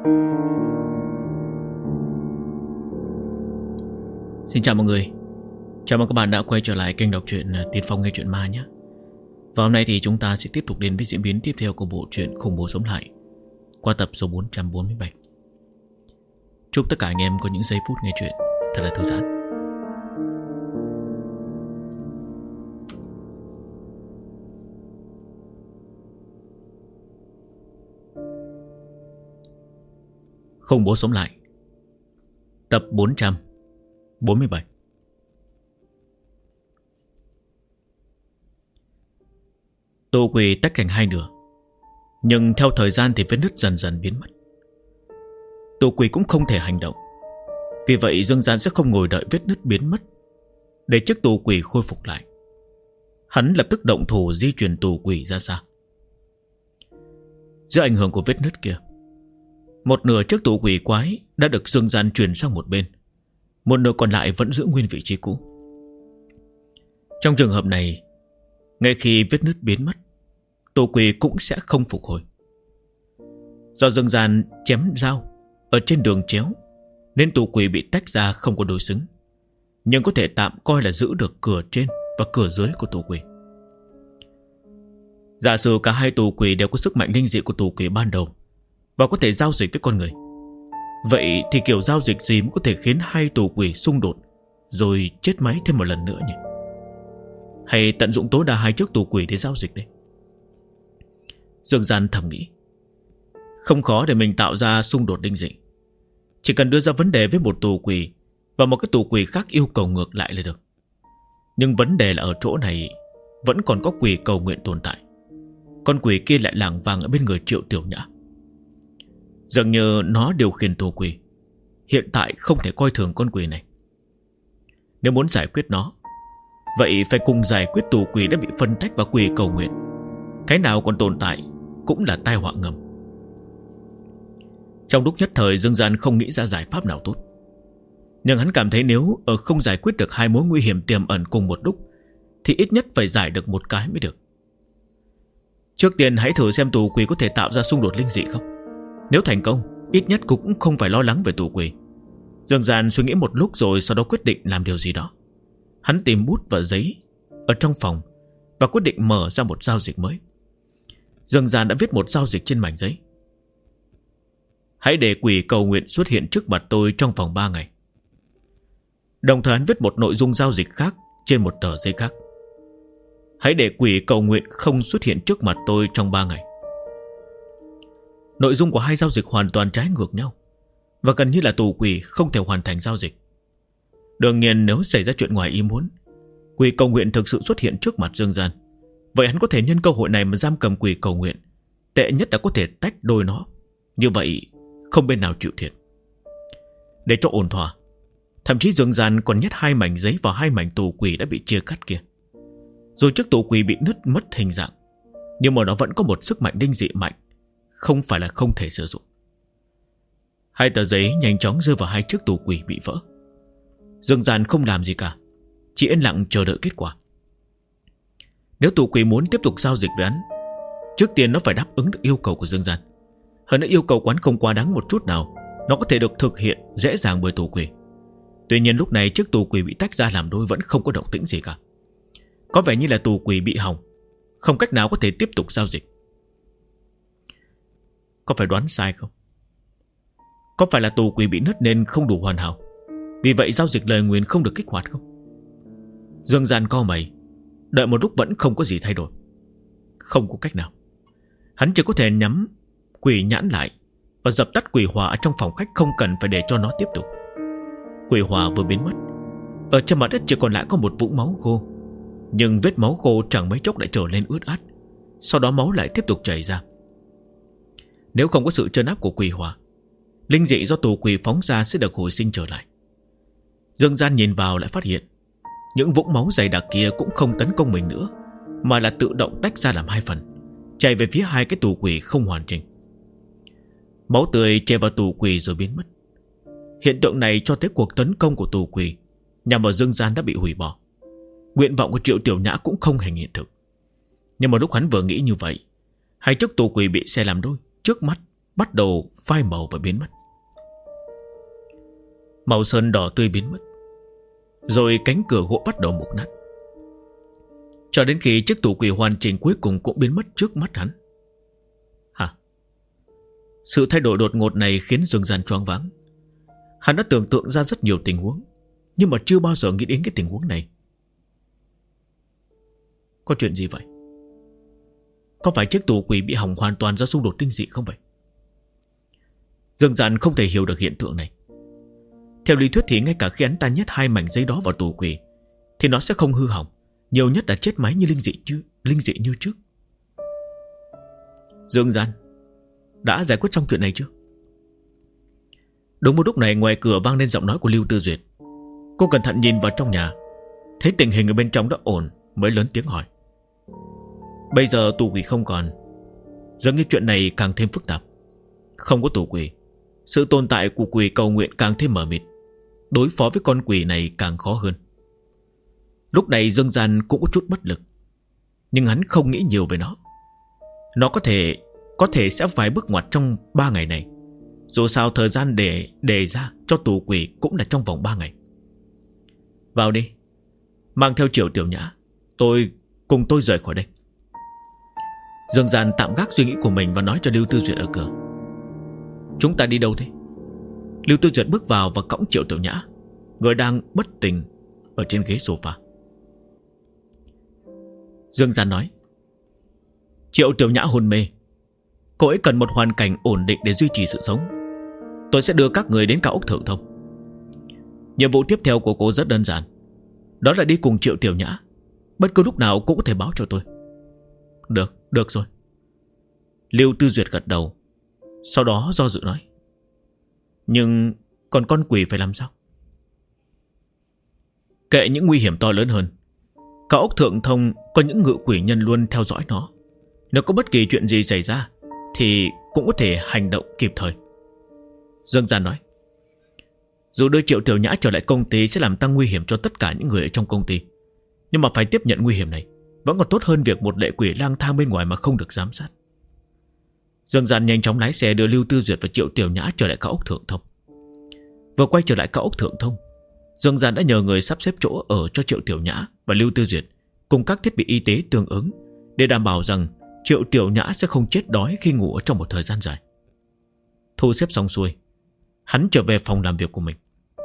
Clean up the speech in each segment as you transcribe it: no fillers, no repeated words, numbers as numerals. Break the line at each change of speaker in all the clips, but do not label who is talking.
Xin chào mọi người. Chào mừng các bạn đã quay trở lại kênh đọc truyện Tiên Phong Nghe Truyện Ma nhé. Và hôm nay thì chúng ta sẽ tiếp tục đến với diễn biến tiếp theo của bộ truyện Khủng Bố Sống Lại qua tập số 447. Chúc tất cả anh em có những giây phút nghe truyện thật là thư giãn. Khủng Bố Sống Lại tập 447. Tù quỷ tách thành hai nửa, nhưng theo thời gian thì vết nứt dần dần biến mất. Tù quỷ cũng không thể hành động, vì vậy Dương Gian sẽ không ngồi đợi vết nứt biến mất để chiếc tù quỷ khôi phục lại. Hắn lập tức động thủ di chuyển tù quỷ ra xa. Dưới ảnh hưởng của vết nứt kia, một nửa chiếc tù quỷ quái đã được Dương Gian chuyển sang một bên, một nửa còn lại vẫn giữ nguyên vị trí cũ. Trong trường hợp này, ngay khi vết nứt biến mất, tù quỷ cũng sẽ không phục hồi. Do Dương Gian chém dao ở trên đường chéo, nên tù quỷ bị tách ra không có đối xứng, nhưng có thể tạm coi là giữ được cửa trên và cửa dưới của tù quỷ. Giả sử cả hai tù quỷ đều có sức mạnh linh dị của tù quỷ ban đầu và có thể giao dịch với con người, vậy thì kiểu giao dịch gì mới có thể khiến hai tù quỷ xung đột rồi chết máy thêm một lần nữa nhỉ? Hay tận dụng tối đa hai chiếc tù quỷ để giao dịch đây? Dương Gian thầm nghĩ. Không khó để mình tạo ra xung đột linh dị. Chỉ cần đưa ra vấn đề với một tù quỷ và một cái tù quỷ khác yêu cầu ngược lại là được. Nhưng vấn đề là ở chỗ này vẫn còn có quỷ cầu nguyện tồn tại. Con quỷ kia lại lảng vàng ở bên người Triệu Tiểu Nhã. Dường như nó điều khiển tù quỷ. Hiện tại không thể coi thường con quỷ này. Nếu muốn giải quyết nó, vậy phải cùng giải quyết tù quỷ đã bị phân tách và quỷ cầu nguyện. Cái nào còn tồn tại cũng là tai họa ngầm. Trong lúc nhất thời, Dương Gian không nghĩ ra giải pháp nào tốt. Nhưng hắn cảm thấy nếu không giải quyết được hai mối nguy hiểm tiềm ẩn cùng một lúc, thì ít nhất phải giải được một cái mới được. Trước tiên hãy thử xem tù quỷ có thể tạo ra xung đột linh dị không. Nếu thành công, ít nhất cũng không phải lo lắng về tù quỷ. Dương Gian suy nghĩ một lúc rồi sau đó quyết định làm điều gì đó. Hắn tìm bút và giấy ở trong phòng và quyết định mở ra một giao dịch mới. Dương Gian đã viết một giao dịch trên mảnh giấy. Hãy để quỷ cầu nguyện xuất hiện trước mặt tôi trong vòng 3 ngày. Đồng thời hắn viết một nội dung giao dịch khác trên một tờ giấy khác. Hãy để quỷ cầu nguyện không xuất hiện trước mặt tôi trong 3 ngày. Nội dung của hai giao dịch hoàn toàn trái ngược nhau, và gần như là tù quỷ không thể hoàn thành giao dịch. Đương nhiên nếu xảy ra chuyện ngoài ý muốn, quỷ cầu nguyện thực sự xuất hiện trước mặt Dương Gian, vậy hắn có thể nhân cơ hội này mà giam cầm quỷ cầu nguyện. Tệ nhất là có thể tách đôi nó. Như vậy không bên nào chịu thiệt. Để cho ổn thỏa, thậm chí Dương Gian còn nhét hai mảnh giấy vào hai mảnh tù quỷ đã bị chia cắt kia. Rồi chiếc tù quỷ bị nứt mất hình dạng, nhưng mà nó vẫn có một sức mạnh linh dị mạnh, không phải là không thể sử dụng. Hai tờ giấy nhanh chóng rơi vào hai chiếc tù quỷ bị vỡ. Dương Gian không làm gì cả, chỉ yên lặng chờ đợi kết quả. Nếu tù quỷ muốn tiếp tục giao dịch với hắn, trước tiên nó phải đáp ứng được yêu cầu của Dương Gian. Hơn nữa yêu cầu quán không quá đáng một chút nào, nó có thể được thực hiện dễ dàng bởi tù quỷ. Tuy nhiên lúc này chiếc tù quỷ bị tách ra làm đôi vẫn không có động tĩnh gì cả. Có vẻ như là tù quỷ bị hỏng, không cách nào có thể tiếp tục giao dịch. Có phải đoán sai không? Có phải là tù quỷ bị nứt nên không đủ hoàn hảo, vì vậy giao dịch lời nguyền không được kích hoạt không? Dương Gian cau mày, đợi một lúc vẫn không có gì thay đổi. Không có cách nào, hắn chỉ có thể nhắm quỷ nhãn lại và dập tắt quỷ hỏa ở trong phòng khách, không cần phải để cho nó tiếp tục. Quỷ hỏa vừa biến mất, ở trên mặt đất chỉ còn lại có một vũng máu khô. Nhưng vết máu khô chẳng mấy chốc lại trở lên ướt át, sau đó máu lại tiếp tục chảy ra. Nếu không có sự trấn áp của quỷ hỏa, linh dị do tù quỷ phóng ra sẽ được hồi sinh trở lại. Dương Gian nhìn vào lại phát hiện những vũng máu dày đặc kia cũng không tấn công mình nữa, mà là tự động tách ra làm hai phần, chạy về phía hai cái tù quỷ không hoàn chỉnh. Máu tươi chảy vào tù quỷ rồi biến mất. Hiện tượng này cho thấy cuộc tấn công của tù quỷ nhằm vào Dương Gian đã bị hủy bỏ. Nguyện vọng của Triệu Tiểu Nhã cũng không thành hiện thực. Nhưng mà lúc hắn vừa nghĩ như vậy, hai chiếc tù quỷ bị xé làm đôi, trước mắt bắt đầu phai màu và biến mất. Màu sơn đỏ tươi biến mất, rồi cánh cửa gỗ bắt đầu mục nát, cho đến khi chiếc tủ quỷ hoàn chỉnh cuối cùng cũng biến mất trước mắt hắn. Hả? Sự thay đổi đột ngột này khiến Dương Gian choáng váng. Hắn đã tưởng tượng ra rất nhiều tình huống, nhưng mà chưa bao giờ nghĩ đến cái tình huống này. Có chuyện gì vậy? Có phải chiếc tủ quỷ bị hỏng hoàn toàn do xung đột tinh dị không vậy? Dương Gian không thể hiểu được hiện tượng này. Theo lý thuyết thì ngay cả khi hắn ta nhét 2 mảnh giấy đó vào tủ quỷ thì nó sẽ không hư hỏng, nhiều nhất là chết máy như linh dị như trước. Dương Gian đã giải quyết xong chuyện này chưa? Đúng một lúc này, ngoài cửa vang lên giọng nói của Lưu Tư Duyệt. Cô cẩn thận nhìn vào trong nhà, thấy tình hình ở bên trong đã ổn, mới lớn tiếng hỏi. Bây giờ tù quỷ không còn, dường như chuyện này càng thêm phức tạp. Không có tù quỷ, sự tồn tại của quỷ cầu nguyện càng thêm mờ mịt, đối phó với con quỷ này càng khó hơn. Lúc này Dương Gian cũng có chút bất lực, nhưng hắn không nghĩ nhiều về nó. Nó có thể sẽ vài bước ngoặt trong 3 ngày này. Dù sao thời gian để đề ra cho tù quỷ cũng là trong vòng 3 ngày. Vào đi, mang theo Triệu Tiểu Nhã, cùng tôi rời khỏi đây. Dương Gian tạm gác suy nghĩ của mình và nói cho Lưu Tư Duyệt ở cửa. Chúng ta đi đâu thế? Lưu Tư Duyệt bước vào và cõng Triệu Tiểu Nhã, người đang bất tỉnh ở trên ghế sofa. Dương Gian nói, Triệu Tiểu Nhã hôn mê, cô ấy cần một hoàn cảnh ổn định để duy trì sự sống. Tôi sẽ đưa các người đến cao ốc Thượng Thông. Nhiệm vụ tiếp theo của cô rất đơn giản, đó là đi cùng Triệu Tiểu Nhã. Bất cứ lúc nào cũng có thể báo cho tôi. Được rồi. Lưu Tư Duyệt gật đầu, sau đó do dự nói, nhưng còn con quỷ phải làm sao? Kệ những nguy hiểm to lớn hơn, cao ốc Thượng Thông có những ngự quỷ nhân luôn theo dõi nó. Nếu có bất kỳ chuyện gì xảy ra thì cũng có thể hành động kịp thời. Dương Gian nói, dù đưa Triệu Tiểu Nhã trở lại công ty sẽ làm tăng nguy hiểm cho tất cả những người ở trong công ty, nhưng mà phải tiếp nhận nguy hiểm này vẫn còn tốt hơn việc một lệ quỷ lang thang bên ngoài mà không được giám sát. Dương Gian nhanh chóng lái xe đưa Lưu Tư Duyệt và Triệu Tiểu Nhã trở lại cao ốc Thượng Thông. Vừa quay trở lại cao ốc Thượng Thông, Dương Gian đã nhờ người sắp xếp chỗ ở cho Triệu Tiểu Nhã và Lưu Tư Duyệt cùng các thiết bị y tế tương ứng, để đảm bảo rằng Triệu Tiểu Nhã sẽ không chết đói khi ngủ ở trong một thời gian dài. Thu xếp xong xuôi, hắn trở về phòng làm việc của mình.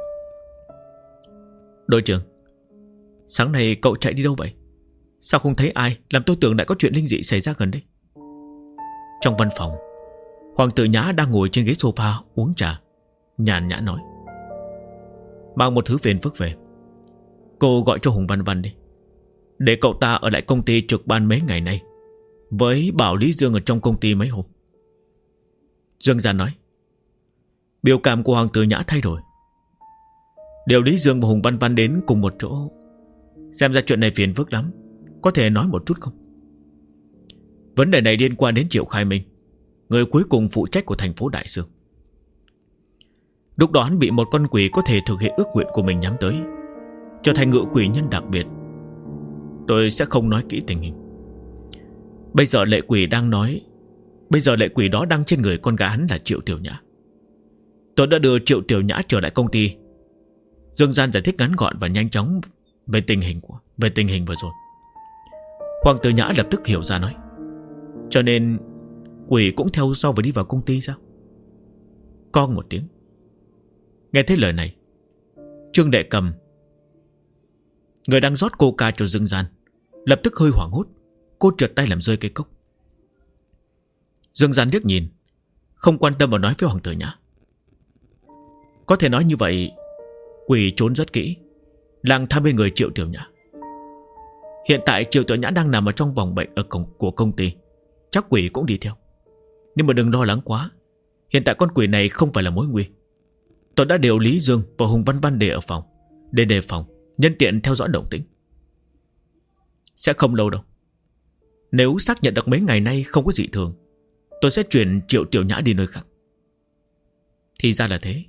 Đội trưởng, sáng nay cậu chạy đi đâu vậy? Sao không thấy ai, làm tôi tưởng đã có chuyện linh dị xảy ra gần đây. Trong văn phòng, Hoàng tử Nhã đang ngồi trên ghế sofa uống trà, nhàn nhã nói, mang một thứ phiền phức về. Cô gọi cho Hùng Văn Văn đi, để cậu ta ở lại công ty trực ban mấy ngày nay, với bảo Lý Dương ở trong công ty mấy hôm. Dương Gian nói, biểu cảm của Hoàng tử Nhã thay đổi. Điều Lý Dương và Hùng Văn Văn đến cùng một chỗ, xem ra chuyện này phiền phức lắm. Có thể nói một chút không? Vấn đề này liên quan đến Triệu Khai Minh, người cuối cùng phụ trách của thành phố Đại Sương. Lúc đó hắn bị một con quỷ có thể thực hiện ước nguyện của mình nhắm tới, trở thành ngự quỷ nhân đặc biệt. Tôi sẽ không nói kỹ tình hình. Bây giờ lệ quỷ đó đang trên người con gái hắn là Triệu Tiểu Nhã. Tôi đã đưa Triệu Tiểu Nhã trở lại công ty. Dương Gian giải thích ngắn gọn và nhanh chóng về tình hình vừa rồi. Hoàng tử Nhã lập tức hiểu ra nói, cho nên quỷ cũng theo sau và đi vào công ty sao? Con một tiếng. Nghe thấy lời này, Trương Đệ Cầm, người đang rót coca cho Dương Gian, lập tức hơi hoảng hốt. Cô trượt tay làm rơi cây cốc. Dương Gian liếc nhìn, không quan tâm mà nói với Hoàng tử Nhã, có thể nói như vậy, quỷ trốn rất kỹ, lang thang bên người Triệu Tiểu Nhã. Hiện tại Triệu Tiểu Nhã đang nằm ở trong vòng bệnh ở của công ty, chắc quỷ cũng đi theo. Nhưng mà đừng lo lắng quá, hiện tại con quỷ này không phải là mối nguy. Tôi đã điều Lý Dương và Hùng Văn Văn để ở phòng, để đề phòng, nhân tiện theo dõi động tĩnh. Sẽ không lâu đâu. Nếu xác nhận được mấy ngày nay không có dị thường, tôi sẽ chuyển Triệu Tiểu Nhã đi nơi khác. Thì ra là thế.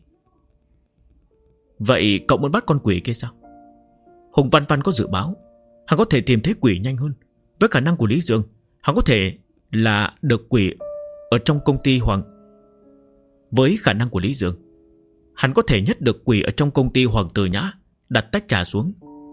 Vậy cậu muốn bắt con quỷ kia sao? Hùng Văn Văn có dự báo hắn có thể tìm thấy quỷ nhanh hơn. Với khả năng của Lý Dương, hắn có thể là được quỷ ở trong công ty Với khả năng của Lý Dương, hắn có thể nhất được quỳ ở trong công ty Hoàng Tử Nhã, đặt tách trà xuống.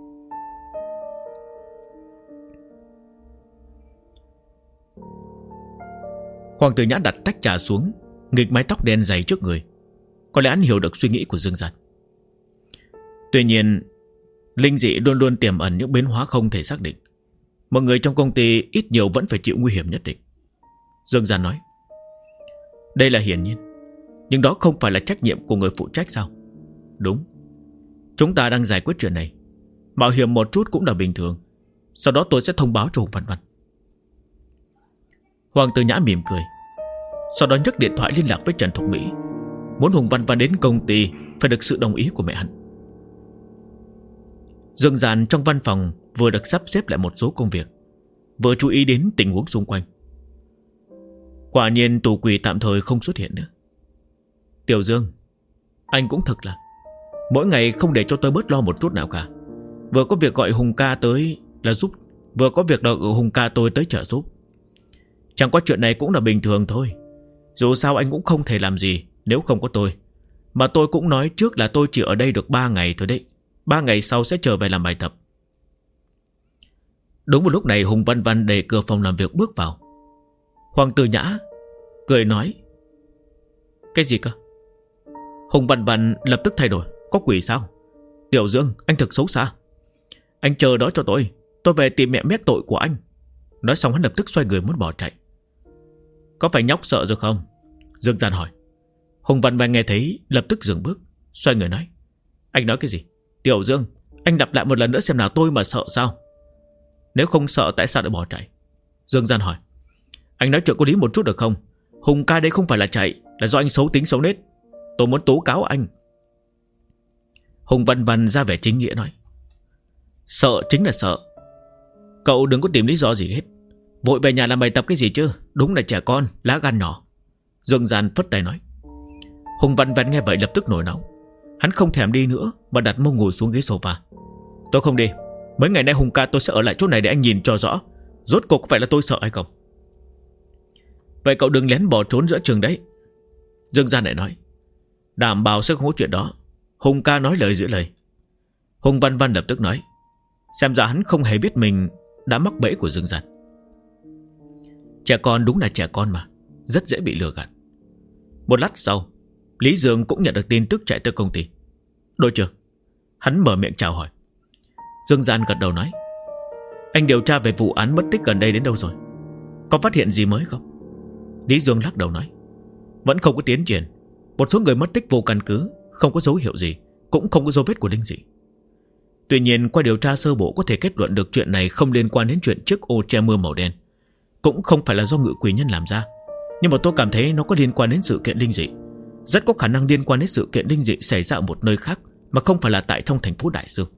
Hoàng Tử Nhã đặt tách trà xuống, nghịch mái tóc đen dày trước người. Có lẽ hắn hiểu được suy nghĩ của Dương Gian. Tuy nhiên, linh dị luôn luôn tiềm ẩn những biến hóa không thể xác định. Mọi người trong công ty ít nhiều vẫn phải chịu nguy hiểm nhất định. Dương Gian nói: đây là hiển nhiên, nhưng đó không phải là trách nhiệm của người phụ trách sao? Đúng, chúng ta đang giải quyết chuyện này, mạo hiểm một chút cũng là bình thường. Sau đó tôi sẽ thông báo cho Hùng Văn Văn. Hoàng Tử Nhã mỉm cười, sau đó nhấc điện thoại liên lạc với Trần Thục Mỹ, muốn Hùng Văn Văn đến công ty phải được sự đồng ý của mẹ hắn. Dương Gian trong văn phòng vừa được sắp xếp lại một số công việc, vừa chú ý đến tình huống xung quanh. Quả nhiên tù quỷ tạm thời không xuất hiện nữa. Tiểu Dương, anh cũng thực là mỗi ngày không để cho tôi bớt lo một chút nào cả. Vừa có việc gọi Hùng ca tới là giúp, vừa có việc đợi Hùng ca tôi tới trợ giúp. Chẳng qua chuyện này cũng là bình thường thôi. Dù sao anh cũng không thể làm gì nếu không có tôi. Mà tôi cũng nói trước là tôi chỉ ở đây được 3 ngày thôi đấy. 3 ngày sau sẽ trở về làm bài tập. Đúng một lúc này Hùng Văn Văn đẩy cửa phòng làm việc bước vào. Hoàng Tử Nhã cười nói: cái gì cơ? Hùng Văn Văn lập tức thay đổi: có quỷ sao? Tiểu Dương, anh thực xấu xa. Anh chờ đó cho tôi về tìm mẹ mét tội của anh. Nói xong hắn lập tức xoay người muốn bỏ chạy. Có phải nhóc sợ rồi không? Dương Gian hỏi. Hùng Văn Văn nghe thấy lập tức dừng bước, xoay người nói: anh nói cái gì? Tiểu Dương, anh lặp lại một lần nữa xem nào, tôi mà sợ sao? Nếu không sợ tại sao lại bỏ chạy? Dương Gian hỏi. Anh nói chuyện có lý một chút được không? Hùng ca đây không phải là chạy, là do anh xấu tính xấu nết. Tôi muốn tố cáo anh. Hùng Văn Văn ra vẻ chính nghĩa nói: sợ chính là sợ. Cậu đừng có tìm lý do gì hết. Vội về nhà làm bài tập cái gì chứ? Đúng là trẻ con, lá gan nhỏ. Dương Gian phất tay nói. Hùng Văn Văn nghe vậy lập tức nổi nóng. Hắn không thèm đi nữa mà đặt mông ngồi xuống ghế sofa. Tôi không đi. Mấy ngày nay Hùng ca tôi sẽ ở lại chỗ này để anh nhìn cho rõ rốt cuộc có phải là tôi sợ hay không. Vậy cậu đừng lén bỏ trốn giữa trường đấy. Dương Gian lại nói. Đảm bảo sẽ không có chuyện đó. Hùng ca nói lời giữ lời. Hùng Văn Văn lập tức nói. Xem ra hắn không hề biết mình đã mắc bẫy của Dương Gian. Trẻ con đúng là trẻ con mà, rất dễ bị lừa gạt. Một lát sau, Lý Dương cũng nhận được tin tức chạy tới công ty. Đội trưởng. Hắn mở miệng chào hỏi. Dương Gian gật đầu nói. Anh điều tra về vụ án mất tích gần đây đến đâu rồi? Có phát hiện gì mới không? Lý Dương lắc đầu nói. Vẫn không có tiến triển. Một số người mất tích vô căn cứ, không có dấu hiệu gì, cũng không có dấu vết của linh dị. Tuy nhiên qua điều tra sơ bộ có thể kết luận được chuyện này không liên quan đến chuyện chiếc ô che mưa màu đen, cũng không phải là do ngự quỷ nhân làm ra. Nhưng mà tôi cảm thấy nó có liên quan đến sự kiện linh dị. Rất có khả năng liên quan đến sự kiện linh dị xảy ra ở một nơi khác, mà không phải là tại trong thành phố Đại Dương.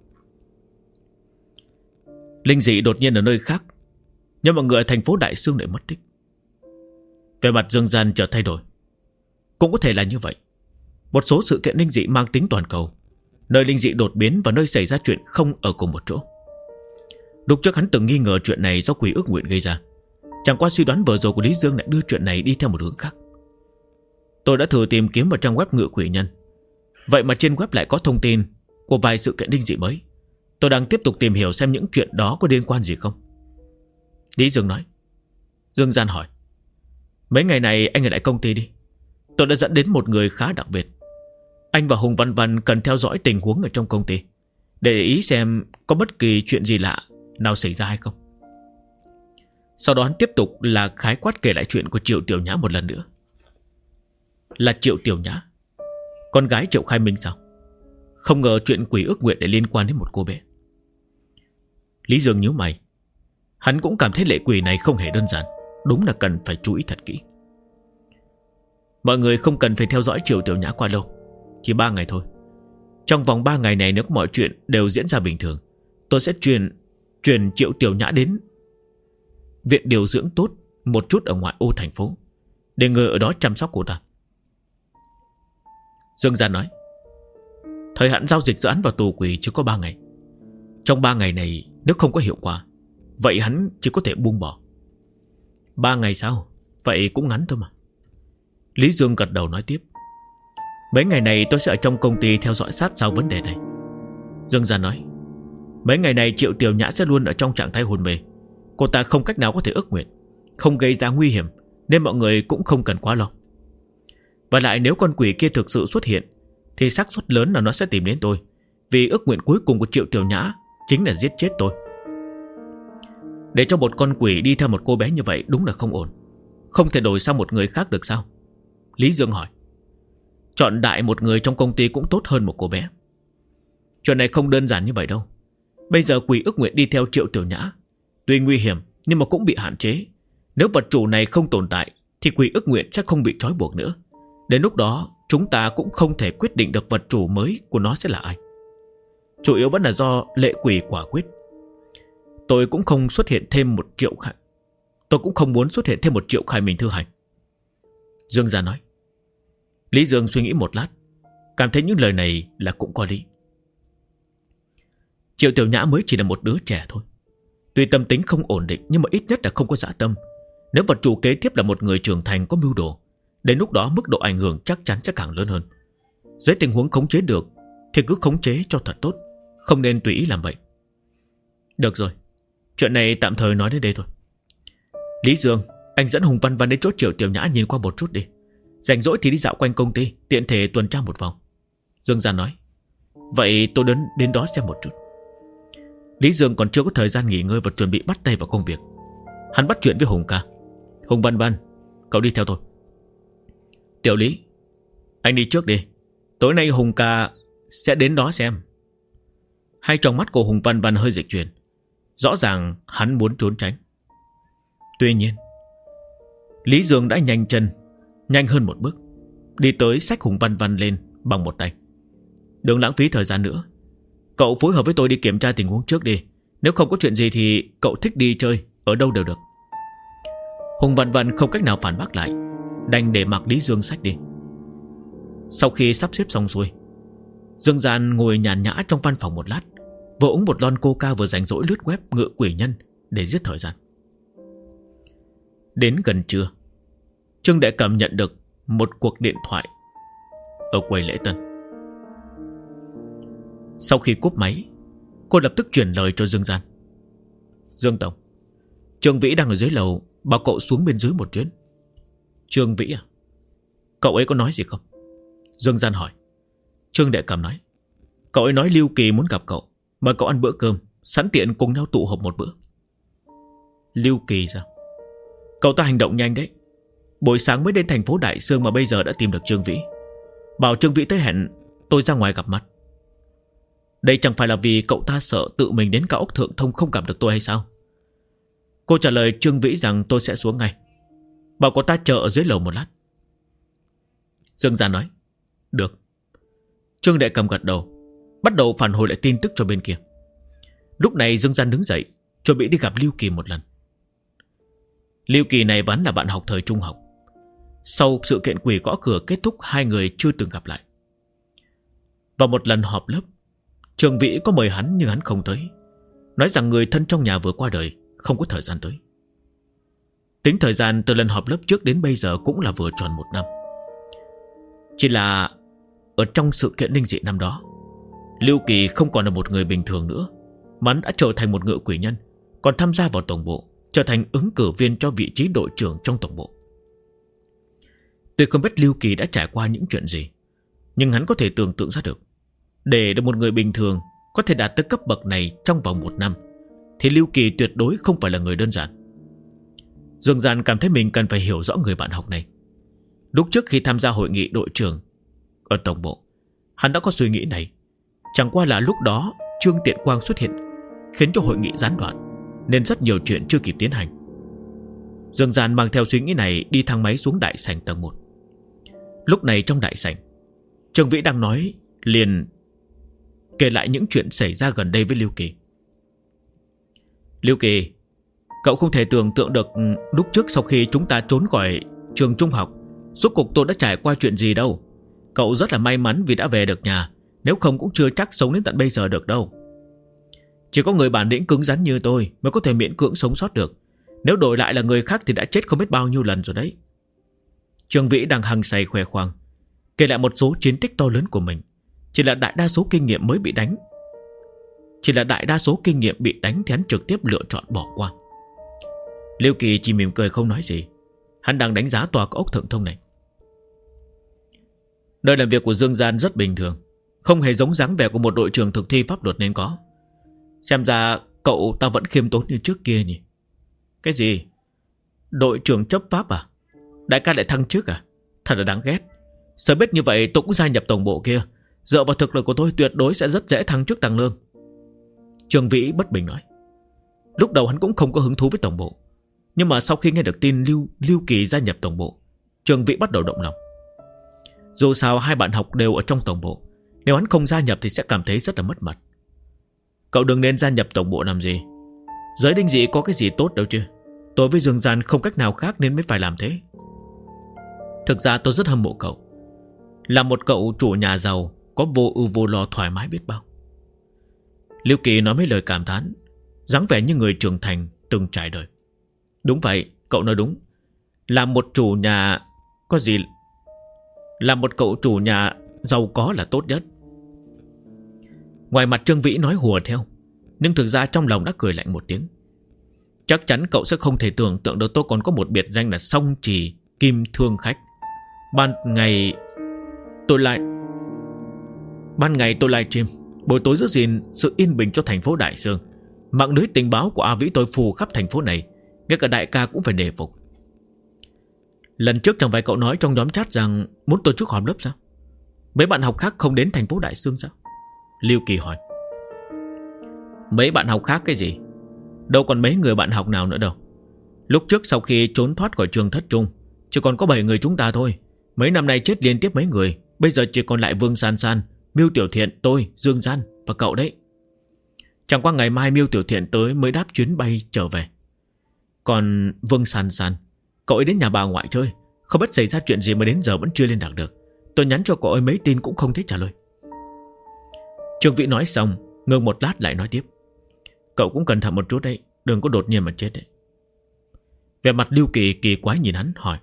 Linh dị đột nhiên ở nơi khác, nhưng mọi người ở thành phố Đại Dương lại mất tích. Về mặt Dương Gian chợt thay đổi. Cũng có thể là như vậy. Một số sự kiện linh dị mang tính toàn cầu, nơi linh dị đột biến và nơi xảy ra chuyện không ở cùng một chỗ. Lúc trước hắn từng nghi ngờ chuyện này do quỷ ước nguyện gây ra. Chẳng qua suy đoán vừa rồi của Lý Dương lại đưa chuyện này đi theo một hướng khác. Tôi đã thử tìm kiếm vào trang web ngự quỷ nhân. Vậy mà trên web lại có thông tin của vài sự kiện linh dị mới. Tôi đang tiếp tục tìm hiểu xem những chuyện đó có liên quan gì không. Lý Dương nói. Dương Gian hỏi. Mấy ngày này anh ở lại công ty đi. Tôi đã dẫn đến một người khá đặc biệt. Anh và Hùng Văn Văn cần theo dõi tình huống ở trong công ty, để ý xem có bất kỳ chuyện gì lạ nào xảy ra hay không. Sau đó hắn tiếp tục là khái quát kể lại chuyện của Triệu Tiểu Nhã một lần nữa. Là Triệu Tiểu Nhã, con gái Triệu Khai Minh sao? Không ngờ chuyện quỷ ước nguyện lại liên quan đến một cô bé. Lý Dương nhíu mày. Hắn cũng cảm thấy lệ quỷ này không hề đơn giản. Đúng là cần phải chú ý thật kỹ. Mọi người không cần phải theo dõi Triệu Tiểu Nhã quá lâu, chỉ 3 ngày thôi. Trong vòng 3 ngày này nếu mọi chuyện đều diễn ra bình thường, tôi sẽ chuyển Triệu Tiểu Nhã đến viện điều dưỡng tốt một chút ở ngoại ô thành phố, để người ở đó chăm sóc cô ta. Dương Gian nói. Thời hạn giao dịch giữa hắn và tù quỷ chỉ có 3 ngày. Trong 3 ngày này nếu không có hiệu quả, vậy hắn chỉ có thể buông bỏ. 3 ngày sao? Vậy cũng ngắn thôi mà. Lý Dương gật đầu nói tiếp. Mấy ngày này tôi sẽ ở trong công ty theo dõi sát sao vấn đề này. Dương Gian nói. Mấy ngày này Triệu Tiểu Nhã sẽ luôn ở trong trạng thái hôn mê. Cô ta không cách nào có thể ước nguyện, không gây ra nguy hiểm, nên mọi người cũng không cần quá lo. Và lại nếu con quỷ kia thực sự xuất hiện thì xác suất lớn là nó sẽ tìm đến tôi, vì ước nguyện cuối cùng của Triệu Tiểu Nhã chính là giết chết tôi. Để cho một con quỷ đi theo một cô bé như vậy đúng là không ổn. Không thể đổi sang một người khác được sao? Lý Dương hỏi. Chọn đại một người trong công ty cũng tốt hơn một cô bé. Chuyện này không đơn giản như vậy đâu. Bây giờ quỷ ước nguyện đi theo Triệu Tiểu Nhã, tuy nguy hiểm nhưng mà cũng bị hạn chế. Nếu vật chủ này không tồn tại thì quỷ ước nguyện sẽ không bị trói buộc nữa. Đến lúc đó chúng ta cũng không thể quyết định được vật chủ mới của nó sẽ là ai. Chủ yếu vẫn là do lệ quỷ quả quyết. Tôi cũng không muốn xuất hiện thêm một Triệu Khải Minh thứ hai. Dương Gia nói. Lý Dương suy nghĩ một lát, cảm thấy những lời này là cũng có lý. Triệu Tiểu Nhã mới chỉ là một đứa trẻ thôi. Tuy tâm tính không ổn định nhưng mà ít nhất là không có dã tâm. Nếu vật chủ kế tiếp là một người trưởng thành có mưu đồ, đến lúc đó mức độ ảnh hưởng chắc chắn sẽ càng lớn hơn. Dưới tình huống khống chế được thì cứ khống chế cho thật tốt, không nên tùy ý làm vậy. Được rồi, chuyện này tạm thời nói đến đây thôi. Lý Dương, anh dẫn Hùng Văn Văn đến chỗ Triệu Tiểu Nhã nhìn qua một chút đi. Rảnh rỗi thì đi dạo quanh công ty, tiện thể tuần tra một vòng. Dương Gia nói. Vậy tôi đến đó xem một chút. Lý Dương còn chưa có thời gian nghỉ ngơi và chuẩn bị bắt tay vào công việc. Hắn bắt chuyện với Hùng ca. Hùng Văn Văn, cậu đi theo tôi. Tiểu Lý, anh đi trước đi. Tối nay Hùng ca sẽ đến đó xem. Hai tròng mắt của Hùng Văn Văn hơi dịch chuyển. Rõ ràng hắn muốn trốn tránh. Tuy nhiên Lý Dương đã nhanh chân, nhanh hơn một bước, đi tới xách Hùng Văn Văn lên bằng một tay. Đừng lãng phí thời gian nữa. Cậu phối hợp với tôi đi kiểm tra tình huống trước đi. Nếu không có chuyện gì thì cậu thích đi chơi ở đâu đều được. Hùng Văn Văn không cách nào phản bác lại, đành để mặc Lý Dương xách đi. Sau khi sắp xếp xong xuôi, Dương Gian ngồi nhàn nhã trong văn phòng một lát, vừa uống một lon coca vừa rảnh rỗi lướt web ngựa quỷ nhân để giết thời gian. Đến gần trưa, Trương Đệ Cầm nhận được một cuộc điện thoại ở quầy lễ tân. Sau khi cúp máy, cô lập tức chuyển lời cho Dương Gian. Dương Tổng, Trương Vĩ đang ở dưới lầu, bảo cậu xuống bên dưới một chuyến. Trương Vĩ à? Cậu ấy có nói gì không? Dương Gian hỏi. Trương Đệ Cầm nói. Cậu ấy nói Lưu Kỳ muốn gặp cậu, mời cậu ăn bữa cơm, sẵn tiện cùng nhau tụ họp một bữa. Lưu Kỳ sao? Cậu ta hành động nhanh đấy. Buổi sáng mới đến thành phố Đại Sương mà bây giờ đã tìm được Trương Vĩ. Bảo Trương Vĩ tới hẹn tôi ra ngoài gặp mặt. Đây chẳng phải là vì cậu ta sợ tự mình đến cao ốc Thượng Thông không gặp được tôi hay sao? Cô trả lời Trương Vĩ rằng tôi sẽ xuống ngay, bảo cậu ta chờ ở dưới lầu một lát. Dương Gian nói. Được. Trương Đệ Cầm gật đầu, bắt đầu phản hồi lại tin tức cho bên kia. Lúc này Dương Gian đứng dậy, chuẩn bị đi gặp Lưu Kỳ một lần. Lưu Kỳ này vẫn là bạn học thời trung học. Sau sự kiện quỷ gõ cửa kết thúc, hai người chưa từng gặp lại. Vào một lần họp lớp, Trương Vĩ có mời hắn nhưng hắn không tới, nói rằng người thân trong nhà vừa qua đời, không có thời gian tới. Tính thời gian từ lần họp lớp trước đến bây giờ cũng là vừa tròn 1 năm. Chỉ là ở trong sự kiện linh dị năm đó, Lưu Kỳ không còn là một người bình thường nữa, mà hắn đã trở thành một ngựa quỷ nhân, còn tham gia vào tổng bộ, trở thành ứng cử viên cho vị trí đội trưởng trong tổng bộ. Tuy không biết Lưu Kỳ đã trải qua những chuyện gì, nhưng hắn có thể tưởng tượng ra được, để được một người bình thường có thể đạt tới cấp bậc này trong vòng 1 năm thì Lưu Kỳ tuyệt đối không phải là người đơn giản. Dương Gian cảm thấy mình cần phải hiểu rõ người bạn học này. Lúc trước khi tham gia hội nghị đội trưởng ở tổng bộ, hắn đã có suy nghĩ này. Chẳng qua là lúc đó Trương Tiện Quang xuất hiện, khiến cho hội nghị gián đoạn, nên rất nhiều chuyện chưa kịp tiến hành. Dương Gian mang theo suy nghĩ này đi thang máy xuống đại sảnh tầng 1. Lúc này trong đại sảnh, Trương Vĩ đang nói, liền kể lại những chuyện xảy ra gần đây với Lưu Kỳ. Lưu Kỳ, cậu không thể tưởng tượng được lúc trước sau khi chúng ta trốn khỏi trường trung học, rốt cuộc tôi đã trải qua chuyện gì đâu. Cậu rất là may mắn vì đã về được nhà, nếu không cũng chưa chắc sống đến tận bây giờ được đâu. Chỉ có người bản lĩnh cứng rắn như tôi mới có thể miễn cưỡng sống sót được. Nếu đổi lại là người khác thì đã chết không biết bao nhiêu lần rồi đấy. Trương Vĩ đang hăng say khoe khoang, kể lại một số chiến tích to lớn của mình. Chỉ là đại đa số kinh nghiệm bị đánh thì hắn trực tiếp lựa chọn bỏ qua. Lưu Kỳ chỉ mỉm cười không nói gì. Hắn đang đánh giá tòa cao ốc Thượng Thông này. Nơi làm việc của Dương Gian rất bình thường, không hề giống dáng vẻ của một đội trưởng thực thi pháp luật nên có. Xem ra cậu ta vẫn khiêm tốn như trước kia nhỉ. Cái gì? Đội trưởng chấp pháp à? Đại ca lại thăng chức à? Thật là đáng ghét. Sớm biết như vậy tôi cũng gia nhập tổng bộ kia. Dựa vào thực lực của tôi tuyệt đối sẽ rất dễ thăng chức tăng lương. Trương Vĩ bất bình nói. Lúc đầu hắn cũng không có hứng thú với tổng bộ, nhưng mà sau khi nghe được tin Lưu Kỳ gia nhập tổng bộ, Trương Vĩ bắt đầu động lòng. Dù sao hai bạn học đều ở trong tổng bộ, nếu hắn không gia nhập thì sẽ cảm thấy rất là mất mặt. Cậu đừng nên gia nhập tổng bộ làm gì. Giới đinh dị có cái gì tốt đâu chứ. Tôi với Dương Gian không cách nào khác nên mới phải làm thế. Thực ra tôi rất hâm mộ cậu. Là một cậu chủ nhà giàu, có vô ưu vô lo thoải mái biết bao. Lưu Kỳ nói mấy lời cảm thán, dáng vẻ như người trưởng thành từng trải đời. Đúng vậy, cậu nói đúng. Là một cậu chủ nhà giàu có là tốt nhất. Ngoài mặt Trương Vĩ nói hùa theo, nhưng thực ra trong lòng đã cười lạnh một tiếng. Chắc chắn cậu sẽ không thể tưởng tượng được tôi còn có một biệt danh là Song Trì Kim Thương Khách. Ban ngày tôi livestream, buổi tối giữ gìn sự yên bình cho thành phố Đại Sương. Mạng lưới tình báo của A Vĩ tôi phù khắp thành phố này, ngay cả đại ca cũng phải đề phục. Lần trước chẳng phải cậu nói trong nhóm chat rằng muốn tổ chức họp lớp sao? Mấy bạn học khác không đến thành phố Đại Sương sao? Lưu Kỳ hỏi. Mấy bạn học khác cái gì? Đâu còn mấy người bạn học nào nữa đâu. Lúc trước sau khi trốn thoát khỏi trường thất trung, chỉ còn có 7 người chúng ta thôi. Mấy năm nay chết liên tiếp mấy người, bây giờ chỉ còn lại Vương San San, Miêu Tiểu Thiện, tôi, Dương Gian và cậu đấy. Chẳng qua ngày mai Miêu Tiểu Thiện tới mới đáp chuyến bay trở về. Còn Vương San San, cậu ấy đến nhà bà ngoại chơi, không biết xảy ra chuyện gì mà đến giờ vẫn chưa liên lạc được. Tôi nhắn cho cậu ấy mấy tin cũng không thấy trả lời. Trương Vĩ nói xong, ngừng một lát lại nói tiếp. Cậu cũng cẩn thận một chút đấy, đừng có đột nhiên mà chết đấy. Vẻ mặt Lưu Kỳ kỳ quái nhìn hắn hỏi.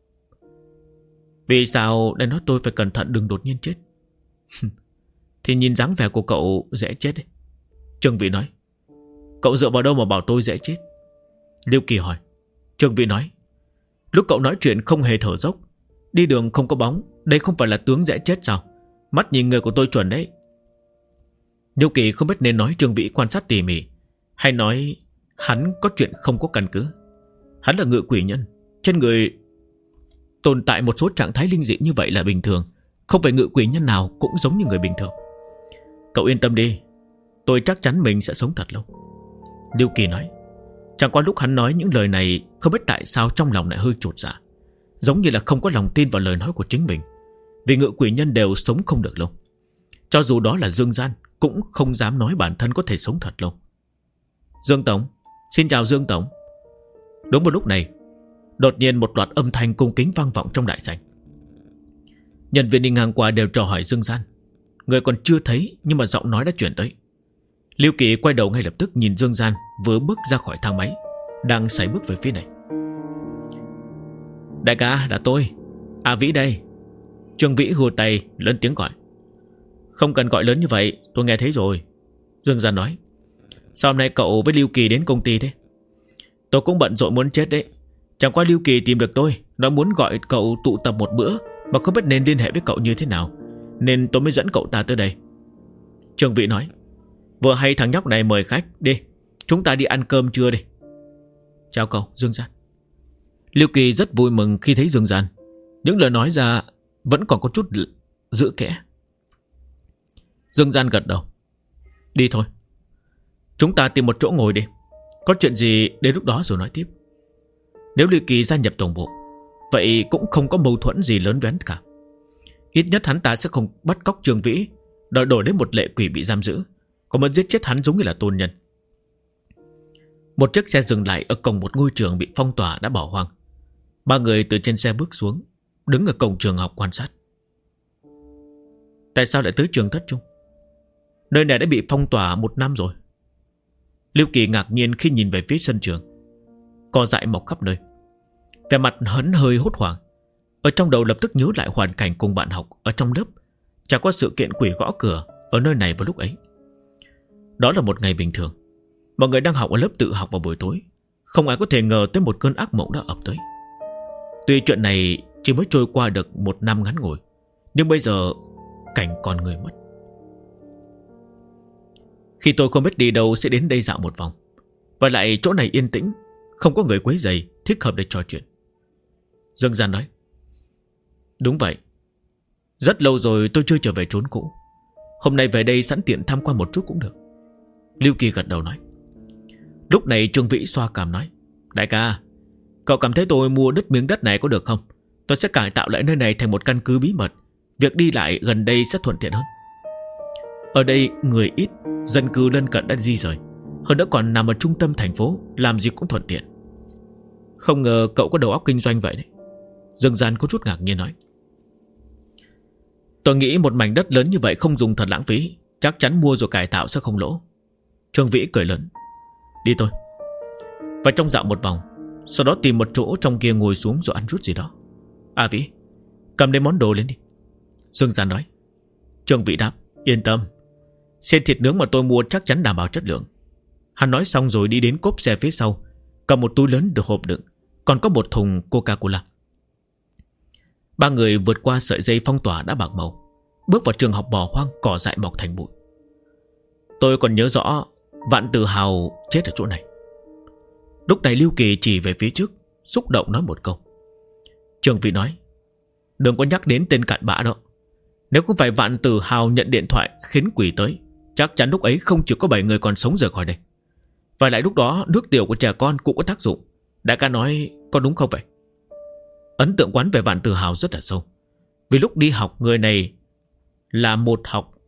Vì sao lại nói tôi phải cẩn thận đừng đột nhiên chết? Thì nhìn dáng vẻ của cậu dễ chết đấy. Trương Vĩ nói. Cậu dựa vào đâu mà bảo tôi dễ chết? Lưu Kỳ hỏi. Trương Vĩ nói. Lúc cậu nói chuyện không hề thở dốc, đi đường không có bóng, đây không phải là tướng dễ chết sao? Mắt nhìn người của tôi chuẩn đấy. Lưu Kỳ không biết nên nói Trương Vĩ quan sát tỉ mỉ, hay nói hắn có chuyện không có căn cứ. Hắn là ngự quỷ nhân, trên người tồn tại một số trạng thái linh dị như vậy là bình thường. Không phải ngự quỷ nhân nào cũng giống như người bình thường. Cậu yên tâm đi, tôi chắc chắn mình sẽ sống thật lâu. Lưu Kỳ nói. Chẳng qua lúc hắn nói những lời này, không biết tại sao trong lòng lại hơi chột dạ, giống như là không có lòng tin vào lời nói của chính mình. Vì ngự quỷ nhân đều sống không được lâu. Cho dù đó là Dương Gian cũng không dám nói bản thân có thể sống thật lâu. Dương Tổng, xin chào Dương Tổng. Đúng vào lúc này, đột nhiên một loạt âm thanh cung kính vang vọng trong đại sảnh. Nhân viên đi ngang qua đều trò hỏi Dương Gian. Người còn chưa thấy nhưng mà giọng nói đã chuyển tới. Lưu Kỳ quay đầu ngay lập tức nhìn Dương Gian vừa bước ra khỏi thang máy, đang sải bước về phía này. Đại ca, là tôi, A Vĩ đây. Trương Vĩ hùa tay lớn tiếng gọi. Không cần gọi lớn như vậy, tôi nghe thấy rồi. Dương Gian nói. Sao hôm nay cậu với Lưu Kỳ đến công ty thế? Tôi cũng bận rộn muốn chết đấy. Chẳng qua Lưu Kỳ tìm được tôi, nói muốn gọi cậu tụ tập một bữa, mà không biết nên liên hệ với cậu như thế nào, nên tôi mới dẫn cậu ta tới đây. Trương Vĩ nói. Vừa hay thằng nhóc này mời khách, đi, chúng ta đi ăn cơm trưa đi. Chào cậu, Dương Gian. Lưu Kỳ rất vui mừng khi thấy Dương Gian. Những lời nói ra vẫn còn có chút giữ kẽ. Dương Gian gật đầu. Đi thôi, chúng ta tìm một chỗ ngồi đi. Có chuyện gì đến lúc đó rồi nói tiếp. Nếu Lưu Kỳ gia nhập tổng bộ, vậy cũng không có mâu thuẫn gì lớn vén cả. Ít nhất hắn ta sẽ không bắt cóc Trương Vĩ, đòi đổi đến một lệ quỷ bị giam giữ, còn muốn giết chết hắn giống như là tôn nhân. Một chiếc xe dừng lại ở cổng một ngôi trường bị phong tỏa đã bỏ hoang. Ba người từ trên xe bước xuống, đứng ở cổng trường học quan sát. Tại sao lại tới trường thất trung? Nơi này đã bị phong tỏa 1 năm rồi. Lưu Kỳ ngạc nhiên khi nhìn về phía sân trường. Cỏ dại mọc khắp nơi. Vẻ mặt hắn hơi hốt hoảng. Ở trong đầu lập tức nhớ lại hoàn cảnh cùng bạn học ở trong lớp, chẳng có sự kiện quỷ gõ cửa ở nơi này vào lúc ấy. Đó là một ngày bình thường, mọi người đang học ở lớp tự học vào buổi tối. Không ai có thể ngờ tới một cơn ác mộng đã ập tới. Tuy chuyện này chỉ mới trôi qua được một năm ngắn ngủi, nhưng bây giờ cảnh còn người mất. Khi tôi không biết đi đâu sẽ đến đây dạo một vòng, và lại chỗ này yên tĩnh, không có người quấy rầy, thích hợp để trò chuyện. Dương Gian nói: Đúng vậy, rất lâu rồi tôi chưa trở về trốn cũ. Hôm nay về đây sẵn tiện tham quan một chút cũng được. Lưu Kỳ gật đầu nói. Lúc này Trương Vĩ xoa cằm nói: Đại ca, cậu cảm thấy tôi mua miếng đất này có được không? Tôi sẽ cải tạo lại nơi này thành một căn cứ bí mật, việc đi lại gần đây sẽ thuận tiện hơn. Ở đây người ít, dân cư lân cận đã di rời, hơn nữa còn nằm ở trung tâm thành phố, làm gì cũng thuận tiện. Không ngờ cậu có đầu óc kinh doanh vậy đấy. Dương Gian có chút ngạc nhiên nói. Tôi nghĩ một mảnh đất lớn như vậy không dùng thật lãng phí, chắc chắn mua rồi cải tạo sẽ không lỗ. Trương Vĩ cười lớn. Đi thôi. Và trong dạo một vòng, sau đó tìm một chỗ trong kia ngồi xuống rồi ăn chút gì đó. À Vĩ, cầm lấy món đồ lên đi. Dương Gian nói. Trương Vĩ đáp. Yên tâm, xiên thịt nướng mà tôi mua chắc chắn đảm bảo chất lượng. Hắn nói xong rồi đi đến cốp xe phía sau, cầm một túi lớn được hộp đựng, còn có một thùng Coca-Cola. Ba người vượt qua sợi dây phong tỏa đã bạc màu, bước vào trường học bỏ hoang, cỏ dại mọc thành bụi. Tôi còn nhớ rõ Vạn Tự Hào chết ở chỗ này. Lúc này Lưu Kỳ chỉ về phía trước, xúc động nói một câu. Trương Vĩ nói. Đừng có nhắc đến tên cặn bã đó. Nếu không phải Vạn Tự Hào nhận điện thoại khiến quỷ tới, chắc chắn lúc ấy không chỉ có 7 người còn sống rời khỏi đây. Và lại lúc đó nước tiểu của trẻ con cũng có tác dụng. Đại ca nói có đúng không vậy? Ấn tượng quán về Vạn Tự Hào rất là sâu. Vì lúc đi học, người này là một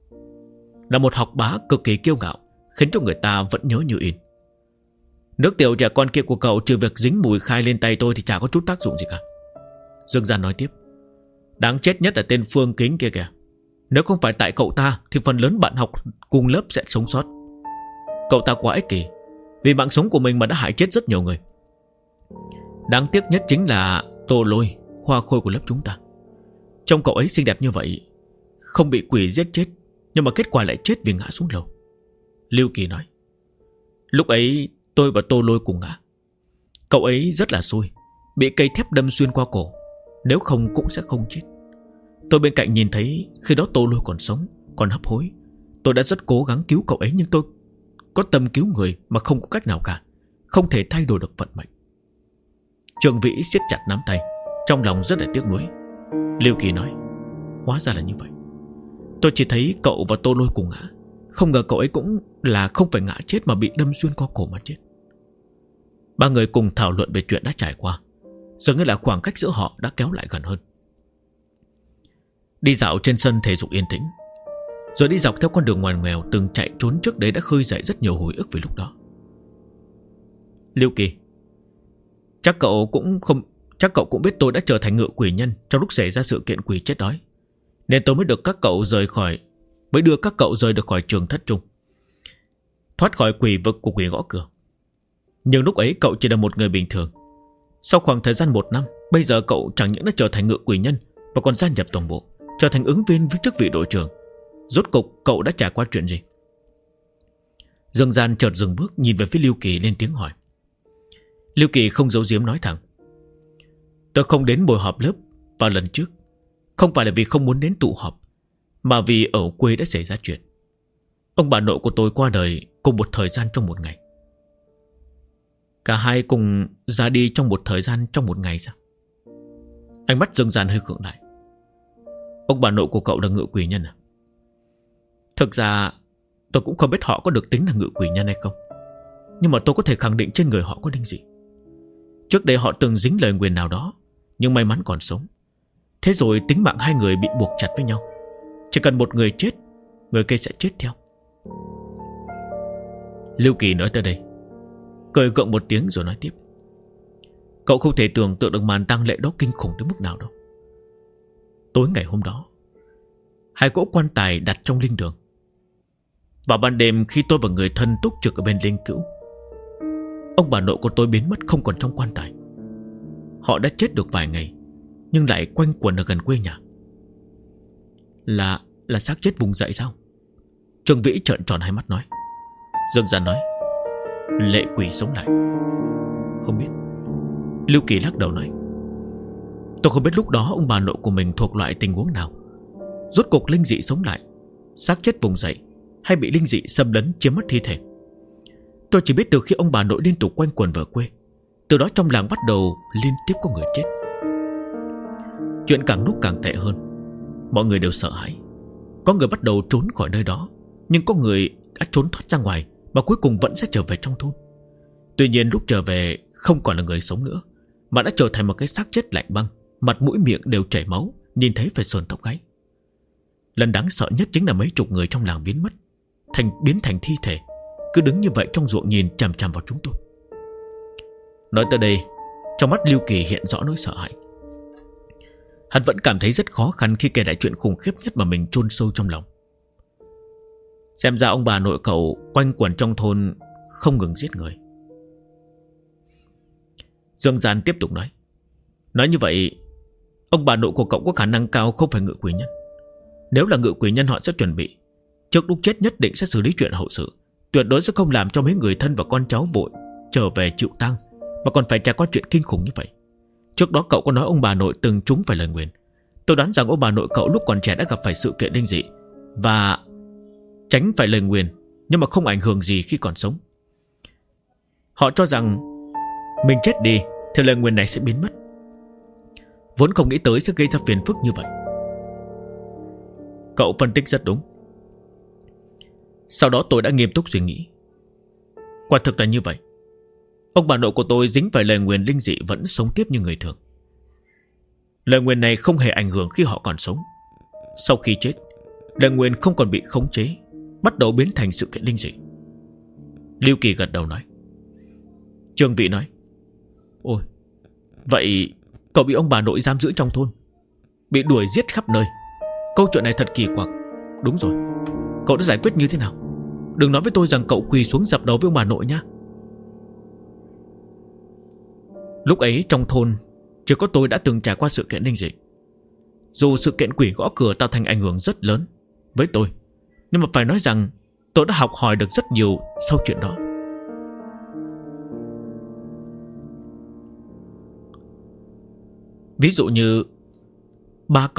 học bá cực kỳ kiêu ngạo, khiến cho người ta vẫn nhớ như in. Nước tiểu trẻ con kia của cậu trừ việc dính mùi khai lên tay tôi thì chả có chút tác dụng gì cả. Dương Gian nói tiếp. Đáng chết nhất là tên Phương Kính kia kìa. Nếu không phải tại cậu ta thì phần lớn bạn học cùng lớp sẽ sống sót. Cậu ta quá ích kỷ, vì mạng sống của mình mà đã hại chết rất nhiều người. Đáng tiếc nhất chính là Tô Lôi, hoa khôi của lớp chúng ta. Trông cậu ấy xinh đẹp như vậy, không bị quỷ giết chết, nhưng mà kết quả lại chết vì ngã xuống lầu. Lưu Kỳ nói. Lúc ấy tôi và Tô Lôi cùng ngã. Cậu ấy rất là xui, bị cây thép đâm xuyên qua cổ, nếu không cũng sẽ không chết. Tôi bên cạnh nhìn thấy khi đó Tô Lôi còn sống, còn hấp hối. Tôi đã rất cố gắng cứu cậu ấy, nhưng tôi có tâm cứu người mà không có cách nào cả, không thể thay đổi được vận mệnh. Trương Vĩ siết chặt nắm tay, trong lòng rất là tiếc nuối. Lưu Kỳ nói. Hóa ra là như vậy. Tôi chỉ thấy cậu và Tô Lôi cùng ngã, không ngờ cậu ấy cũng là không phải ngã chết mà bị đâm xuyên qua cổ mà chết. Ba người cùng thảo luận về chuyện đã trải qua, dường như là khoảng cách giữa họ đã kéo lại gần hơn. Đi dạo trên sân thể dục yên tĩnh, rồi đi dọc theo con đường ngoằn ngoèo từng chạy trốn trước đấy đã khơi dậy rất nhiều hồi ức về lúc đó. Lưu Kỳ, chắc cậu cũng biết tôi đã trở thành ngự quỷ nhân trong lúc xảy ra sự kiện quỷ chết đói, nên tôi mới đưa các cậu rời được khỏi trường thất trung, thoát khỏi quỷ vực của quỷ gõ cửa. Nhưng lúc ấy cậu chỉ là một người bình thường. Sau khoảng thời gian 1 năm, bây giờ cậu chẳng những đã trở thành ngự quỷ nhân và còn gia nhập tổng bộ, trở thành ứng viên với chức vị đội trưởng. Rốt cục cậu đã trải qua chuyện gì? Dương Gian chợt dừng bước, nhìn về phía Lưu Kỳ lên tiếng hỏi. Lưu Kỳ không giấu giếm nói thẳng. Tôi không đến buổi họp lớp vào lần trước, không phải là vì không muốn đến tụ họp, mà vì ở quê đã xảy ra chuyện. Ông bà nội của tôi qua đời cùng một thời gian trong một ngày. Cả hai cùng ra đi trong một thời gian trong một ngày sao? Ánh mắt Dương Gian hơi khựng lại. Ông bà nội của cậu là ngự quỷ nhân à? Thực ra tôi cũng không biết họ có được tính là ngự quỷ nhân hay không, nhưng mà tôi có thể khẳng định trên người họ có đinh dị. Trước đây họ từng dính lời nguyền nào đó, nhưng may mắn còn sống. Thế rồi tính mạng hai người bị buộc chặt với nhau. Chỉ cần một người chết, người kia sẽ chết theo. Lưu Kỳ nói tới đây, cười gượng một tiếng rồi nói tiếp. Cậu không thể tưởng tượng được màn tang lễ đó kinh khủng đến mức nào đâu. Tối ngày hôm đó, 2 cỗ quan tài đặt trong linh đường. Vào ban đêm khi tôi và người thân túc trực ở bên linh cữu, ông bà nội của tôi biến mất không còn trong quan tài. Họ đã chết được vài ngày, nhưng lại quanh quẩn ở gần quê nhà. Là xác chết vùng dậy sao? Trương Vĩ trợn tròn hai mắt nói. Dương Gian nói, lệ quỷ sống lại. Không biết. Lưu Kỳ lắc đầu nói, tôi không biết lúc đó ông bà nội của mình thuộc loại tình huống nào. Rốt cuộc linh dị sống lại, xác chết vùng dậy, hay bị linh dị xâm lấn chiếm mất thi thể. Tôi chỉ biết từ khi ông bà nội liên tục quanh quẩn về quê, từ đó trong làng bắt đầu liên tiếp có người chết. Chuyện càng lúc càng tệ hơn. Mọi người đều sợ hãi. Có người bắt đầu trốn khỏi nơi đó, nhưng có người đã trốn thoát ra ngoài mà cuối cùng vẫn sẽ trở về trong thôn. Tuy nhiên lúc trở về không còn là người sống nữa, mà đã trở thành một cái xác chết lạnh băng, mặt mũi miệng đều chảy máu, nhìn thấy phải sờn tóc gáy. Lần đáng sợ nhất chính là mấy chục người trong làng biến mất, biến thành thi thể, cứ đứng như vậy trong ruộng nhìn chằm chằm vào chúng tôi. Nói tới đây, trong mắt Lưu Kỳ hiện rõ nỗi sợ hãi. Hắn vẫn cảm thấy rất khó khăn khi kể lại chuyện khủng khiếp nhất mà mình chôn sâu trong lòng. Xem ra ông bà nội cậu quanh quẩn trong thôn không ngừng giết người. Dương Gian tiếp tục nói, nói như vậy, ông bà nội của cậu có khả năng cao không phải ngự quỷ nhân. Nếu là ngự quỷ nhân họ sẽ chuẩn bị, trước lúc chết nhất định sẽ xử lý chuyện hậu sự, tuyệt đối sẽ không làm cho mấy người thân và con cháu vội trở về chịu tang, mà còn phải trải qua chuyện kinh khủng như vậy. Trước đó cậu có nói ông bà nội từng trúng phải lời nguyền. Tôi đoán rằng ông bà nội cậu lúc còn trẻ đã gặp phải sự kiện linh dị và tránh phải lời nguyền, nhưng mà không ảnh hưởng gì khi còn sống. Họ cho rằng mình chết đi thì lời nguyền này sẽ biến mất, vốn không nghĩ tới sẽ gây ra phiền phức như vậy. Cậu phân tích rất đúng. Sau đó tôi đã nghiêm túc suy nghĩ. Quả thực là như vậy. Ông bà nội của tôi dính phải lời nguyền linh dị vẫn sống tiếp như người thường. Lời nguyền này không hề ảnh hưởng khi họ còn sống. Sau khi chết, lời nguyền không còn bị khống chế, bắt đầu biến thành sự kiện linh dị. Lưu Kỳ gật đầu nói. Trương Vĩ nói, ôi, vậy cậu bị ông bà nội giam giữ trong thôn, bị đuổi giết khắp nơi. Câu chuyện này thật kỳ quặc. Đúng rồi, cậu đã giải quyết như thế nào? Đừng nói với tôi rằng cậu quỳ xuống dập đầu với ông bà nội nhá. Lúc ấy trong thôn chỉ có tôi đã từng trải qua sự kiện linh dị. Dù sự kiện quỷ gõ cửa tạo thành ảnh hưởng rất lớn với tôi, nhưng mà phải nói rằng tôi đã học hỏi được rất nhiều sau chuyện đó. Ví dụ như ba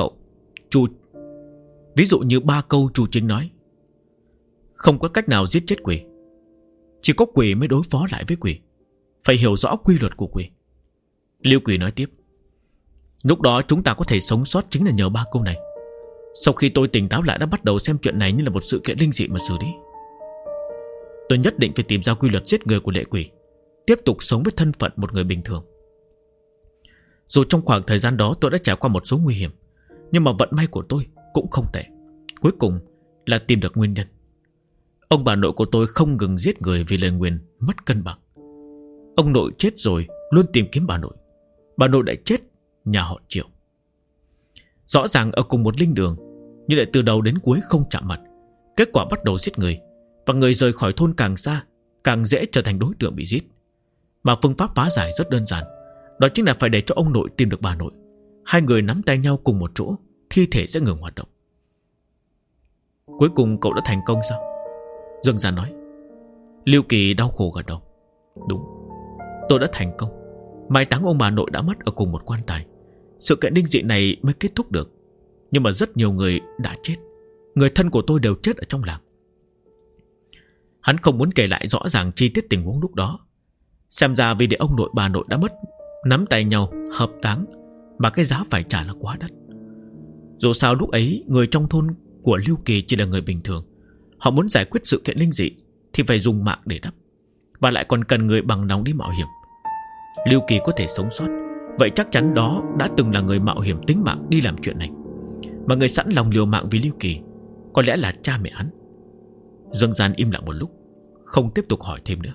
câu chú Chính nói, không có cách nào giết chết quỷ, chỉ có quỷ mới đối phó lại với quỷ. Phải hiểu rõ quy luật của quỷ. Lưu Quỷ nói tiếp, lúc đó chúng ta có thể sống sót chính là nhờ ba câu này. Sau khi tôi tỉnh táo lại đã bắt đầu xem chuyện này như là một sự kiện linh dị mà xử lý. Tôi nhất định phải tìm ra quy luật giết người của lệ quỷ, tiếp tục sống với thân phận một người bình thường. Dù trong khoảng thời gian đó tôi đã trải qua một số nguy hiểm, nhưng mà vận may của tôi cũng không tệ. Cuối cùng là tìm được nguyên nhân. Ông bà nội của tôi không ngừng giết người vì lời nguyền mất cân bằng. Ông nội chết rồi luôn tìm kiếm bà nội. Bà nội đã chết, nhà họ Triệu. Rõ ràng ở cùng một linh đường, nhưng lại từ đầu đến cuối không chạm mặt. Kết quả bắt đầu giết người, và người rời khỏi thôn càng xa càng dễ trở thành đối tượng bị giết. Mà phương pháp phá giải rất đơn giản, đó chính là phải để cho ông nội tìm được bà nội. Hai người nắm tay nhau cùng một chỗ, thi thể sẽ ngừng hoạt động. Cuối cùng cậu đã thành công sao? Dương Gian nói. Lưu Kỳ đau khổ gật đầu. Đúng, tôi đã thành công. Mai táng ông bà nội đã mất ở cùng một quan tài. Sự kiện linh dị này mới kết thúc được. Nhưng mà rất nhiều người đã chết. Người thân của tôi đều chết ở trong làng. Hắn không muốn kể lại rõ ràng chi tiết tình huống lúc đó. Xem ra vì để ông nội bà nội đã mất, nắm tay nhau hợp táng, mà cái giá phải trả là quá đắt. Dù sao lúc ấy người trong thôn của Lưu Kỳ chỉ là người bình thường. Họ muốn giải quyết sự kiện linh dị thì phải dùng mạng để đắp, và lại còn cần người bằng lòng đi mạo hiểm. Lưu Kỳ có thể sống sót, vậy chắc chắn đó đã từng là người mạo hiểm tính mạng đi làm chuyện này. Mà người sẵn lòng liều mạng vì Lưu Kỳ có lẽ là cha mẹ hắn. Dương Gian im lặng một lúc, không tiếp tục hỏi thêm nữa.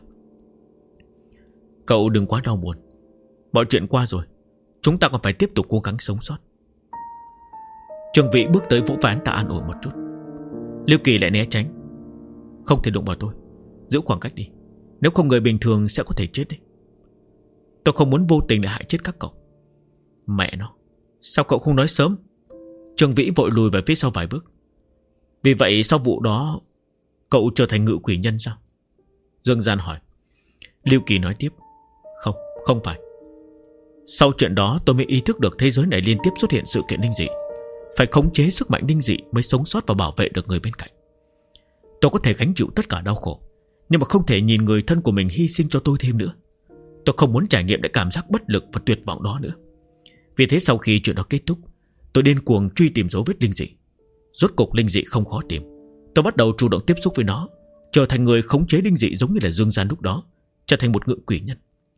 Cậu đừng quá đau buồn. Mọi chuyện qua rồi, chúng ta còn phải tiếp tục cố gắng sống sót. Trương Vĩ bước tới vỗ vai hắn ta an ủi một chút. Lưu Kỳ lại né tránh. Không thể đụng vào tôi, giữ khoảng cách đi. Nếu không người bình thường sẽ có thể chết đấy. Tôi không muốn vô tình để hại chết các cậu. Mẹ nó, Sao cậu không nói sớm? Trương Vĩ vội lùi về phía sau vài bước. Vì vậy sau vụ đó cậu trở thành ngự quỷ nhân sao? Dương Gian hỏi. Lưu Kỳ nói tiếp. Không, không phải. Sau chuyện đó tôi mới ý thức được thế giới này liên tiếp xuất hiện sự kiện linh dị. Phải khống chế sức mạnh linh dị mới sống sót và bảo vệ được người bên cạnh. Tôi có thể gánh chịu tất cả đau khổ, nhưng mà không thể nhìn người thân của mình hy sinh cho tôi thêm nữa. Tôi không muốn trải nghiệm lại cảm giác bất lực và tuyệt vọng đó nữa. Vì thế sau khi chuyện đó kết thúc, tôi điên cuồng truy tìm dấu vết linh dị. Rốt cục linh dị không khó tìm. Tôi bắt đầu chủ động tiếp xúc với nó, trở thành người khống chế linh dị giống như là Dương Gian lúc đó, trở thành một ngự quỷ nhân.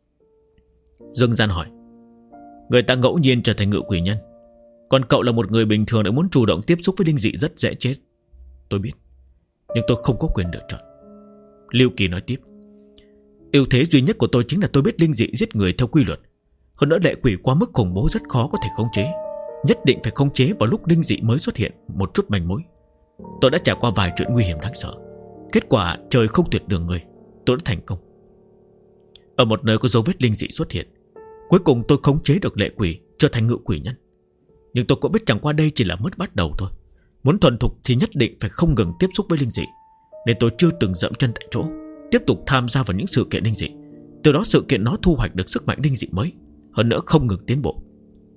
Dương Gian hỏi. Người ta ngẫu nhiên trở thành ngự quỷ nhân, còn cậu là một người bình thường đã muốn chủ động tiếp xúc với linh dị rất dễ chết. Tôi biết, nhưng tôi không có quyền lựa chọn. Lưu Kỳ nói tiếp. Ưu thế duy nhất của tôi chính là tôi biết linh dị giết người theo quy luật. Hơn nữa lệ quỷ quá mức khủng bố rất khó có thể khống chế. Nhất định phải khống chế vào lúc linh dị mới xuất hiện một chút manh mối. Tôi đã trải qua vài chuyện nguy hiểm đáng sợ. Kết quả trời không tuyệt đường người, tôi đã thành công. Ở một nơi có dấu vết linh dị xuất hiện, cuối cùng tôi khống chế được lệ quỷ, trở thành ngự quỷ nhân. Nhưng tôi cũng biết chẳng qua đây chỉ là mới bắt đầu thôi. Muốn thuần thục thì nhất định phải không ngừng tiếp xúc với linh dị, nên tôi chưa từng dậm chân tại chỗ, tiếp tục tham gia vào những sự kiện linh dị. Từ đó sự kiện nó thu hoạch được sức mạnh linh dị mới, hơn nữa không ngừng tiến bộ.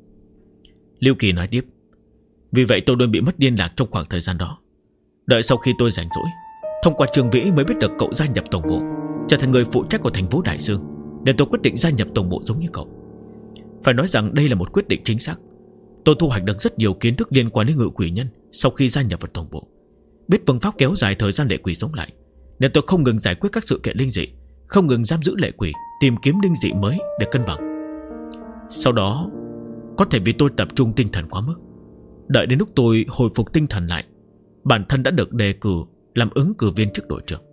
Lưu Kỳ nói tiếp. Vì vậy tôi luôn bị mất liên lạc trong khoảng thời gian đó. Đợi sau khi tôi rảnh rỗi, thông qua Trương Vĩ mới biết được cậu gia nhập tổng bộ, trở thành người phụ trách của thành phố Đại Dương, nên tôi quyết định gia nhập tổng bộ giống như cậu. Phải nói rằng đây là một quyết định chính xác. Tôi thu hoạch được rất nhiều kiến thức liên quan đến ngự quỷ nhân sau khi gia nhập vào tổng bộ. Biết phương pháp kéo dài thời gian lệ quỷ sống lại, nên tôi không ngừng giải quyết các sự kiện linh dị, không ngừng giam giữ lệ quỷ, tìm kiếm linh dị mới để cân bằng. Sau đó, có thể vì tôi tập trung tinh thần quá mức, đợi đến lúc tôi hồi phục tinh thần lại, bản thân đã được đề cử làm ứng cử viên chức đội trưởng.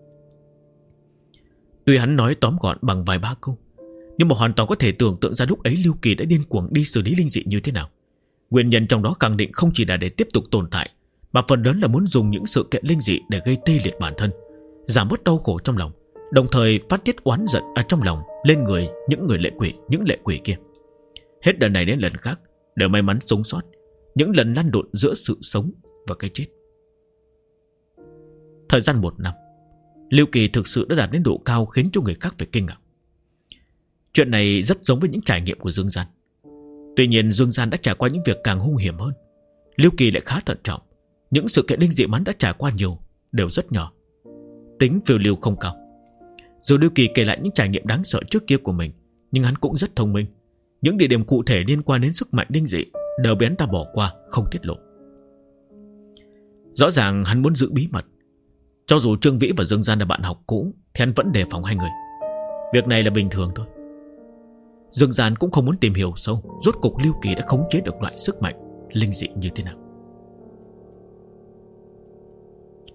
Tuy hắn nói tóm gọn bằng vài ba câu, nhưng mà hoàn toàn có thể tưởng tượng ra lúc ấy Lưu Kỳ đã điên cuồng đi xử lý linh dị như thế nào. Nguyên nhân trong đó khẳng định không chỉ là để tiếp tục tồn tại, mà phần lớn là muốn dùng những sự kiện linh dị để gây tê liệt bản thân, giảm bớt đau khổ trong lòng, đồng thời phát tiết oán giận ở trong lòng lên người những lệ quỷ kia. Hết lần này đến lần khác đều may mắn sống sót, những lần lăn lộn giữa sự sống và cái chết. Thời gian 1 năm, Lưu Kỳ thực sự đã đạt đến độ cao khiến cho người khác phải kinh ngạc. Chuyện này rất giống với những trải nghiệm của Dương Gian. Tuy nhiên Dương Gian đã trải qua những việc càng hung hiểm hơn. Lưu Kỳ lại khá thận trọng. Những sự kiện linh dị hắn đã trải qua nhiều, đều rất nhỏ, tính phiêu lưu không cao. Dù Lưu Kỳ kể lại những trải nghiệm đáng sợ trước kia của mình, nhưng hắn cũng rất thông minh. Những địa điểm cụ thể liên quan đến sức mạnh linh dị đều bị hắn ta bỏ qua, không tiết lộ. Rõ ràng hắn muốn giữ bí mật. Cho dù Trương Vĩ và Dương Gian là bạn học cũ, thì hắn vẫn đề phòng hai người. Việc này là bình thường thôi. Dương Gian cũng không muốn tìm hiểu sâu rốt cục Lưu Kỳ đã khống chế được loại sức mạnh linh dị như thế nào.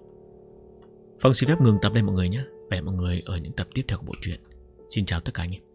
Phong xin phép ngừng tập đây mọi người nhé. Hẹn mọi người ở những tập tiếp theo của bộ truyện. Xin chào tất cả anh em.